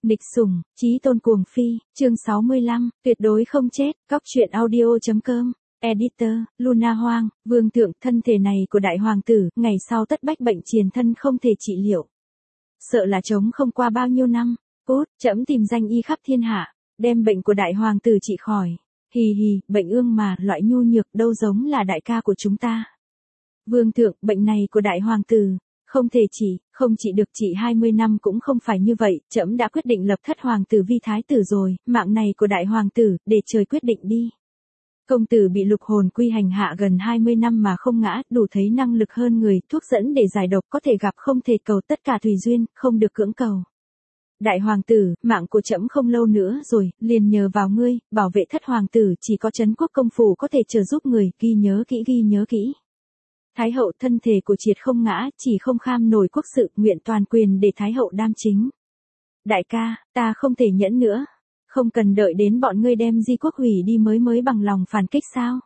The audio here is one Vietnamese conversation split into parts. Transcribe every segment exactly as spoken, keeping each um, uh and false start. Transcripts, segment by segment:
Nịch sủng, chí tôn cuồng phi, chương sáu mươi lăm, tuyệt đối không chết, góc truyện audio.com, editor, Luna Hoang, vương thượng, thân thể này của đại hoàng tử, ngày sau tất bách bệnh triền thân không thể trị liệu. Sợ là chống không qua bao nhiêu năm, cút, trẫm tìm danh y khắp thiên hạ, đem bệnh của đại hoàng tử trị khỏi. Hì hì, bệnh ương mà, loại nhu nhược đâu giống là đại ca của chúng ta. Vương thượng, bệnh này của đại hoàng tử, không thể trị, không trị được, trị hai mươi năm cũng không phải như vậy, trẫm đã quyết định lập thất hoàng tử vi thái tử rồi, mạng này của đại hoàng tử, để trời quyết định đi. Công tử bị lục hồn quy hành hạ gần hai mươi năm mà không ngã, đủ thấy năng lực hơn người, thuốc dẫn để giải độc có thể gặp không thể cầu, tất cả tùy duyên, không được cưỡng cầu. Đại hoàng tử, mạng của trẫm không lâu nữa rồi, liền nhờ vào ngươi, bảo vệ thất hoàng tử, chỉ có trấn quốc công phủ có thể trợ giúp người, ghi nhớ kỹ ghi nhớ kỹ. Thái hậu, thân thể của triệt không ngã, chỉ không kham nổi quốc sự, nguyện toàn quyền để thái hậu đam chính. Đại ca, ta không thể nhẫn nữa, không cần đợi đến bọn ngươi đem di quốc hủy đi mới mới bằng lòng phản kích sao?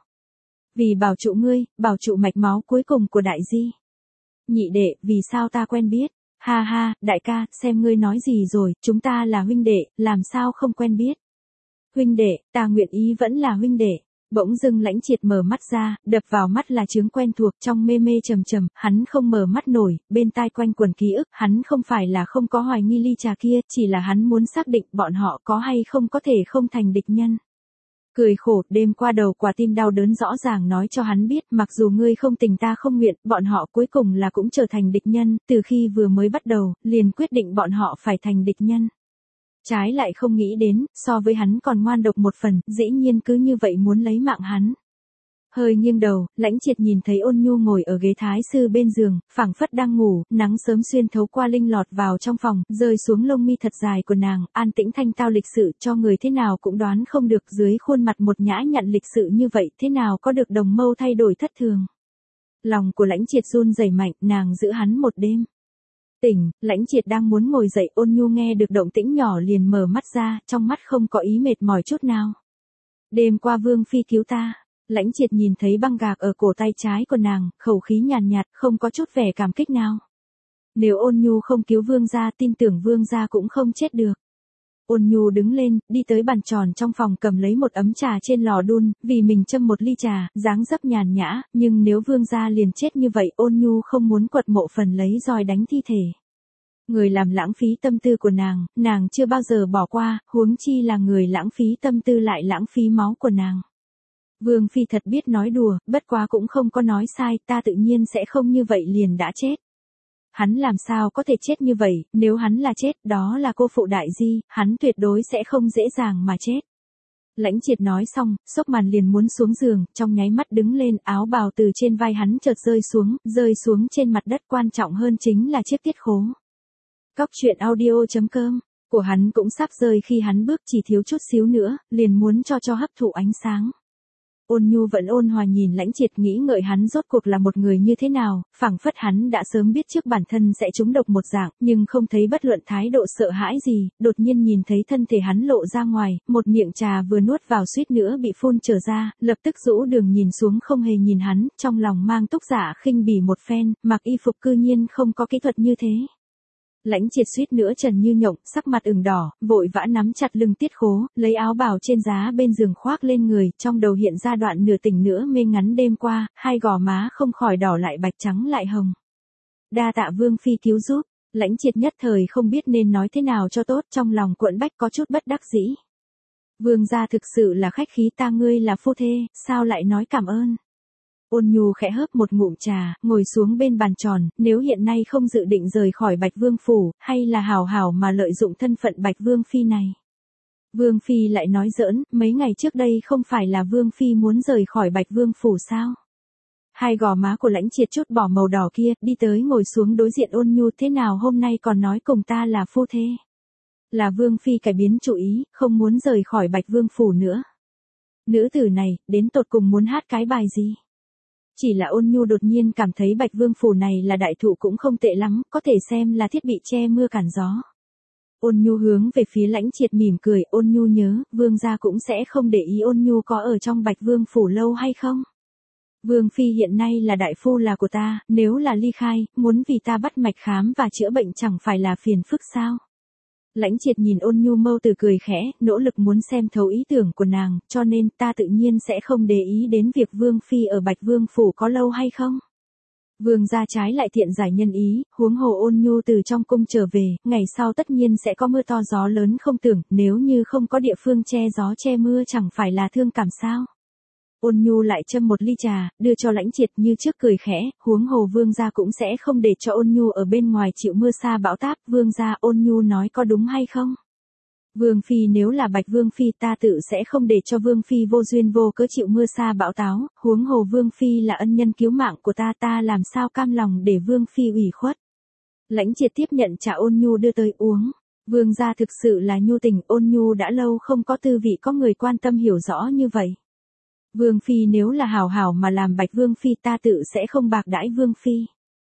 Vì bảo trụ ngươi, bảo trụ mạch máu cuối cùng của đại di. Nhị đệ, vì sao ta quen biết? Ha ha, đại ca, xem ngươi nói gì rồi, chúng ta là huynh đệ, làm sao không quen biết? Huynh đệ, ta nguyện ý vẫn là huynh đệ. Bỗng dưng Lãnh Triệt mở mắt ra, đập vào mắt là chướng quen thuộc, trong mê mê trầm trầm, hắn không mở mắt nổi, bên tai quanh quẩn ký ức, hắn không phải là không có hoài nghi ly trà kia, chỉ là hắn muốn xác định bọn họ có hay không có thể không thành địch nhân. Cười khổ, đêm qua đầu quả tim đau đớn rõ ràng nói cho hắn biết, mặc dù ngươi không tình ta không nguyện, bọn họ cuối cùng là cũng trở thành địch nhân, từ khi vừa mới bắt đầu, liền quyết định bọn họ phải thành địch nhân. Trái lại không nghĩ đến, so với hắn còn ngoan độc một phần, dĩ nhiên cứ như vậy muốn lấy mạng hắn. Hơi nghiêng đầu, Lãnh Triệt nhìn thấy Ôn Nhu ngồi ở ghế thái sư bên giường, phảng phất đang ngủ, nắng sớm xuyên thấu qua linh lọt vào trong phòng, rơi xuống lông mi thật dài của nàng, an tĩnh thanh tao lịch sự, cho người thế nào cũng đoán không được dưới khuôn mặt một nhã nhặn lịch sự như vậy, thế nào có được đồng mâu thay đổi thất thường. Lòng của Lãnh Triệt run rẩy mạnh, nàng giữ hắn một đêm. Tỉnh, Lãnh Triệt đang muốn ngồi dậy, Ôn Nhu nghe được động tĩnh nhỏ liền mở mắt ra, trong mắt không có ý mệt mỏi chút nào. Đêm qua Vương phi cứu ta. Lãnh Triệt nhìn thấy băng gạc ở cổ tay trái của nàng, khẩu khí nhàn nhạt, không có chút vẻ cảm kích nào. Nếu Ôn Nhu không cứu Vương gia, tin tưởng Vương gia cũng không chết được. Ôn Nhu đứng lên, đi tới bàn tròn trong phòng cầm lấy một ấm trà trên lò đun, vì mình châm một ly trà, dáng dấp nhàn nhã, nhưng nếu Vương gia liền chết như vậy, Ôn Nhu không muốn quật mộ phần lấy roi đánh thi thể. Người làm lãng phí tâm tư của nàng, nàng chưa bao giờ bỏ qua, huống chi là người lãng phí tâm tư lại lãng phí máu của nàng. Vương phi thật biết nói đùa, bất quá cũng không có nói sai, ta tự nhiên sẽ không như vậy liền đã chết. Hắn làm sao có thể chết như vậy, nếu hắn là chết, đó là cô phụ đại di, hắn tuyệt đối sẽ không dễ dàng mà chết. Lãnh Triệt nói xong, xốc màn liền muốn xuống giường, trong nháy mắt đứng lên, áo bào từ trên vai hắn chợt rơi xuống, rơi xuống trên mặt đất, quan trọng hơn chính là chiếc tiết khố. Góc truyện audio.com, của hắn cũng sắp rơi khi hắn bước chỉ thiếu chút xíu nữa, liền muốn cho cho hấp thụ ánh sáng. Ôn Nhu vẫn ôn hòa nhìn Lãnh Triệt, nghĩ ngợi hắn rốt cuộc là một người như thế nào, phảng phất hắn đã sớm biết trước bản thân sẽ trúng độc một dạng, nhưng không thấy bất luận thái độ sợ hãi gì, đột nhiên nhìn thấy thân thể hắn lộ ra ngoài, một miệng trà vừa nuốt vào suýt nữa bị phun trở ra, lập tức rũ đường nhìn xuống không hề nhìn hắn, trong lòng mang túc giả khinh bỉ một phen, mặc y phục cư nhiên không có kỹ thuật như thế. Lãnh Triệt suýt nữa trần như nhộng, sắc mặt ửng đỏ, vội vã nắm chặt lưng tiết khố, lấy áo bào trên giá bên giường khoác lên người, trong đầu hiện ra đoạn nửa tỉnh nữa mê ngắn đêm qua, hai gò má không khỏi đỏ lại bạch trắng lại hồng. Đa tạ Vương phi cứu giúp, Lãnh Triệt nhất thời không biết nên nói thế nào cho tốt, trong lòng cuộn bách có chút bất đắc dĩ. Vương gia thực sự là khách khí, ta ngươi là phu thê, sao lại nói cảm ơn. Ôn Nhu khẽ hớp một ngụm trà, ngồi xuống bên bàn tròn, nếu hiện nay không dự định rời khỏi Bạch Vương phủ, hay là hào hào mà lợi dụng thân phận Bạch Vương phi này. Vương phi lại nói giỡn, mấy ngày trước đây không phải là Vương phi muốn rời khỏi Bạch Vương phủ sao? Hai gò má của Lãnh Triệt chút bỏ màu đỏ kia, đi tới ngồi xuống đối diện Ôn Nhu, thế nào hôm nay còn nói cùng ta là phu thê? Là Vương phi cải biến chủ ý, không muốn rời khỏi Bạch Vương phủ nữa. Nữ tử này, đến tột cùng muốn hát cái bài gì? Chỉ là Ôn Nhu đột nhiên cảm thấy Bạch Vương phủ này là đại thụ cũng không tệ lắm, có thể xem là thiết bị che mưa cản gió. Ôn Nhu hướng về phía Lãnh Triệt mỉm cười, Ôn Nhu nhớ, Vương gia cũng sẽ không để ý Ôn Nhu có ở trong Bạch Vương phủ lâu hay không. Vương phi hiện nay là đại phu là của ta, nếu là ly khai, muốn vì ta bắt mạch khám và chữa bệnh chẳng phải là phiền phức sao. Lãnh Triệt nhìn Ôn Nhu mâu từ cười khẽ, nỗ lực muốn xem thấu ý tưởng của nàng, cho nên ta tự nhiên sẽ không để ý đến việc Vương Phi ở Bạch Vương Phủ có lâu hay không. Vương gia trái lại thiện giải nhân ý, huống hồ Ôn Nhu từ trong cung trở về, ngày sau tất nhiên sẽ có mưa to gió lớn không tưởng, nếu như không có địa phương che gió che mưa chẳng phải là thương cảm sao. Ôn Nhu lại châm một ly trà, đưa cho Lãnh Triệt như trước cười khẽ, huống hồ Vương gia cũng sẽ không để cho Ôn Nhu ở bên ngoài chịu mưa sa bão táp, Vương gia Ôn Nhu nói có đúng hay không? Vương Phi nếu là Bạch Vương Phi ta tự sẽ không để cho Vương Phi vô duyên vô cớ chịu mưa sa bão táo, huống hồ Vương Phi là ân nhân cứu mạng của ta ta làm sao cam lòng để Vương Phi ủy khuất. Lãnh Triệt tiếp nhận trà Ôn Nhu đưa tới uống. Vương gia thực sự là nhu tình, Ôn Nhu đã lâu không có tư vị có người quan tâm hiểu rõ như vậy. Vương Phi nếu là hảo hảo mà làm Bạch Vương Phi ta tự sẽ không bạc đãi Vương Phi.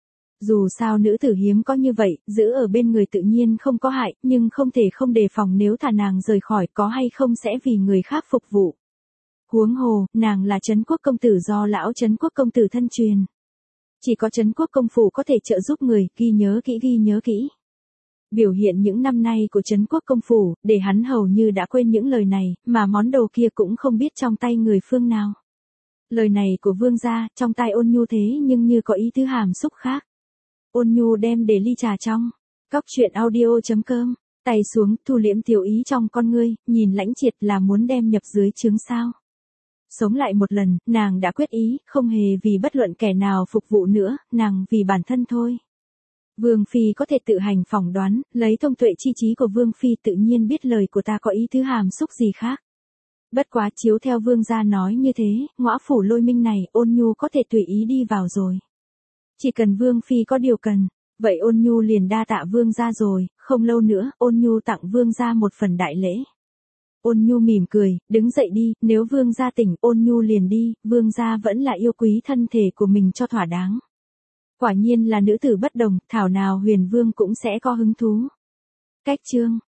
Dù sao nữ tử hiếm có như vậy, giữ ở bên người tự nhiên không có hại, nhưng không thể không đề phòng nếu thả nàng rời khỏi có hay không sẽ vì người khác phục vụ. Huống hồ, nàng là Trấn Quốc công tử do lão Trấn Quốc công tử thân truyền. Chỉ có Trấn Quốc công phủ có thể trợ giúp người, ghi nhớ kỹ ghi nhớ kỹ. Biểu hiện những năm nay của Trấn Quốc công phủ, để hắn hầu như đã quên những lời này, mà món đồ kia cũng không biết trong tay người phương nào. Lời này của Vương gia, trong tai Ôn Nhu thế nhưng như có ý tứ hàm xúc khác. Ôn Nhu đem để ly trà trong. Cóc truyện audio chấm com, tay xuống, thu liễm tiểu ý trong con ngươi, nhìn Lãnh Triệt là muốn đem nhập dưới trướng sao. Sống lại một lần, nàng đã quyết ý, không hề vì bất luận kẻ nào phục vụ nữa, nàng vì bản thân thôi. Vương Phi có thể tự hành phỏng đoán, lấy thông tuệ chi trí của Vương Phi tự nhiên biết lời của ta có ý thứ hàm xúc gì khác. Bất quá chiếu theo Vương gia nói như thế, ngõ phủ Lôi Minh này, Ôn Nhu có thể tùy ý đi vào rồi. Chỉ cần Vương Phi có điều cần, vậy Ôn Nhu liền đa tạ Vương gia rồi, không lâu nữa, Ôn Nhu tặng Vương gia một phần đại lễ. Ôn Nhu mỉm cười, đứng dậy đi, nếu Vương gia tỉnh, Ôn Nhu liền đi, Vương gia vẫn là yêu quý thân thể của mình cho thỏa đáng. Quả nhiên là nữ tử bất đồng, thảo nào Huyền Vương cũng sẽ có hứng thú. Cách chương